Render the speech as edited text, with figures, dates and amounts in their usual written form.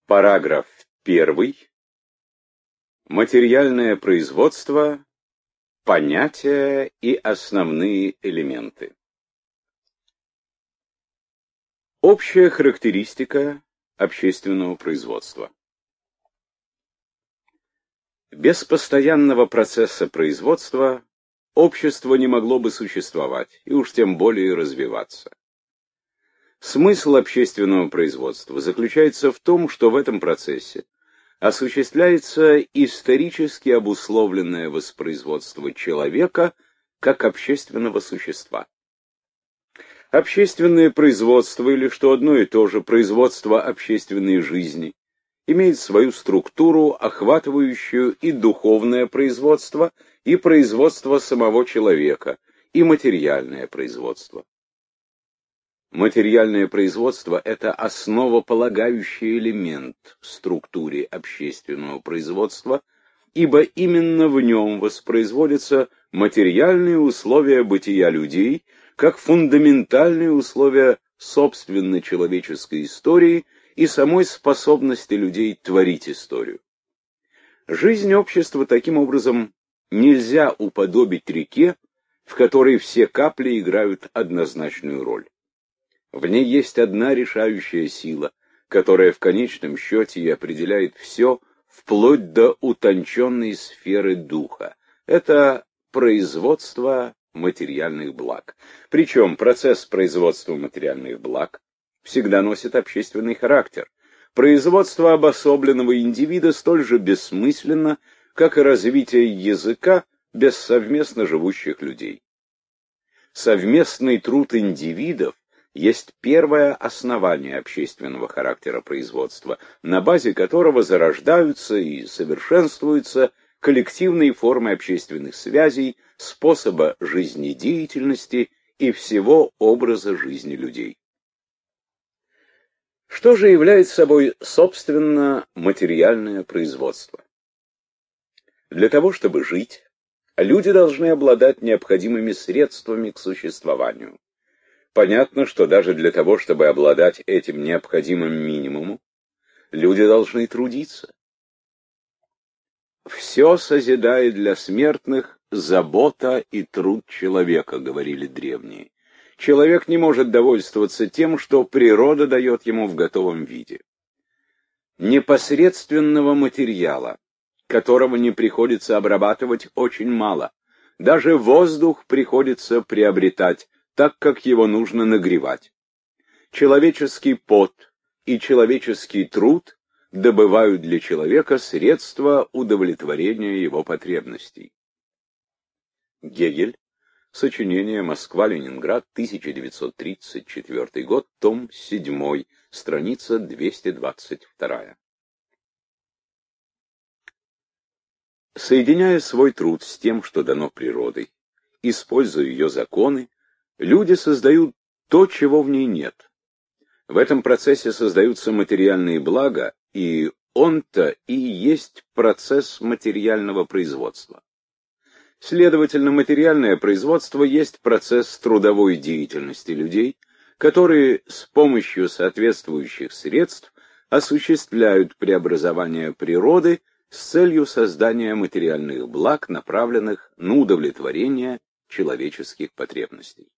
Параграф 1. Материальное производство. Понятия и основные элементы. Общая характеристика общественного производства. Без постоянного процесса производства общество не могло бы существовать, и уж тем более развиваться. Смысл общественного производства заключается в том, что в этом процессе осуществляется исторически обусловленное воспроизводство человека как общественного существа. Общественное производство, или что одно и то же, производство общественной жизни, имеет свою структуру, охватывающую и духовное производство, и производство самого человека, и материальное производство. Материальное производство – это основополагающий элемент в структуре общественного производства, ибо именно в нем воспроизводятся материальные условия бытия людей, как фундаментальные условия собственной человеческой истории и самой способности людей творить историю. Жизнь общества таким образом нельзя уподобить реке, в которой все капли играют однозначную роль. В ней есть одна решающая сила, которая в конечном счете и определяет все, вплоть до утонченной сферы духа. Это производство материальных благ. Причем процесс производства материальных благ всегда носит общественный характер. Производство обособленного индивида столь же бессмысленно, как и развитие языка без совместно живущих людей. Совместный труд индивидов есть первое основание общественного характера производства, на базе которого зарождаются и совершенствуются коллективные формы общественных связей, способа жизнедеятельности и всего образа жизни людей. Что же является собой, собственно, материальное производство? Для того, чтобы жить, люди должны обладать необходимыми средствами к существованию. Понятно, что даже для того, чтобы обладать этим необходимым минимумом, люди должны трудиться. «Все созидает для смертных забота и труд человека», — говорили древние. Человек не может довольствоваться тем, что природа дает ему в готовом виде. Непосредственного материала, которого не приходится обрабатывать, очень мало. Даже воздух приходится приобретать, так как его нужно нагревать. Человеческий пот и человеческий труд добывают для человека средства удовлетворения его потребностей. Гегель. Сочинение «Москва-Ленинград», 1934 год, том 7, страница 222. Соединяя свой труд с тем, что дано природой, используя ее законы, люди создают то, чего в ней нет. В этом процессе создаются материальные блага, и он-то и есть процесс материального производства. Следовательно, материальное производство есть процесс трудовой деятельности людей, которые с помощью соответствующих средств осуществляют преобразование природы с целью создания материальных благ, направленных на удовлетворение человеческих потребностей.